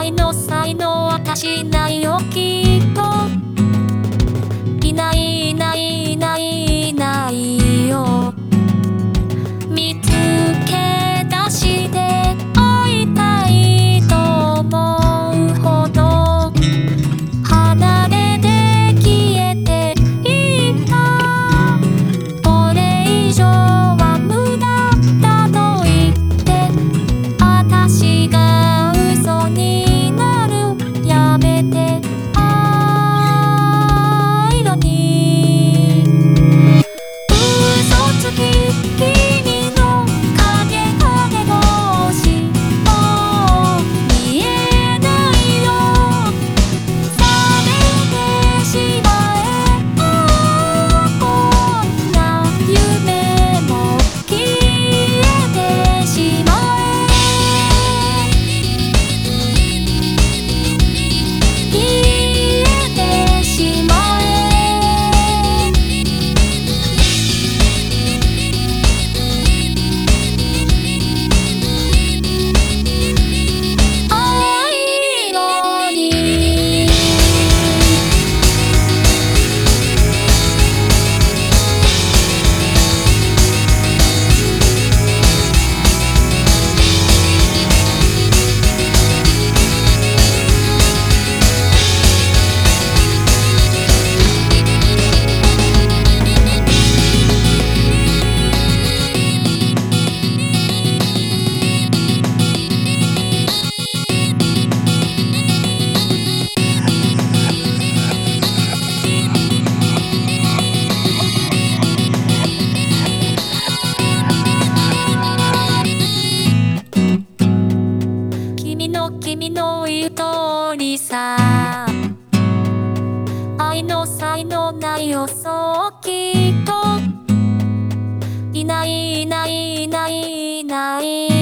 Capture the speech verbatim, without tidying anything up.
愛の才能私ないよきっと。いないいないいないいないよ。見つけ出して会いたいと思うほど離れて消えていった。これ以上は無駄だと言って私が嘘になる。やめて愛のに嘘つき君の影影星もう見えないよ。覚めてしまえ。こんな夢も消えてしまえ。消えてしまえ。愛のに君の君の言う通りさ。愛の才能ないよそうきっと。いないいないいないいない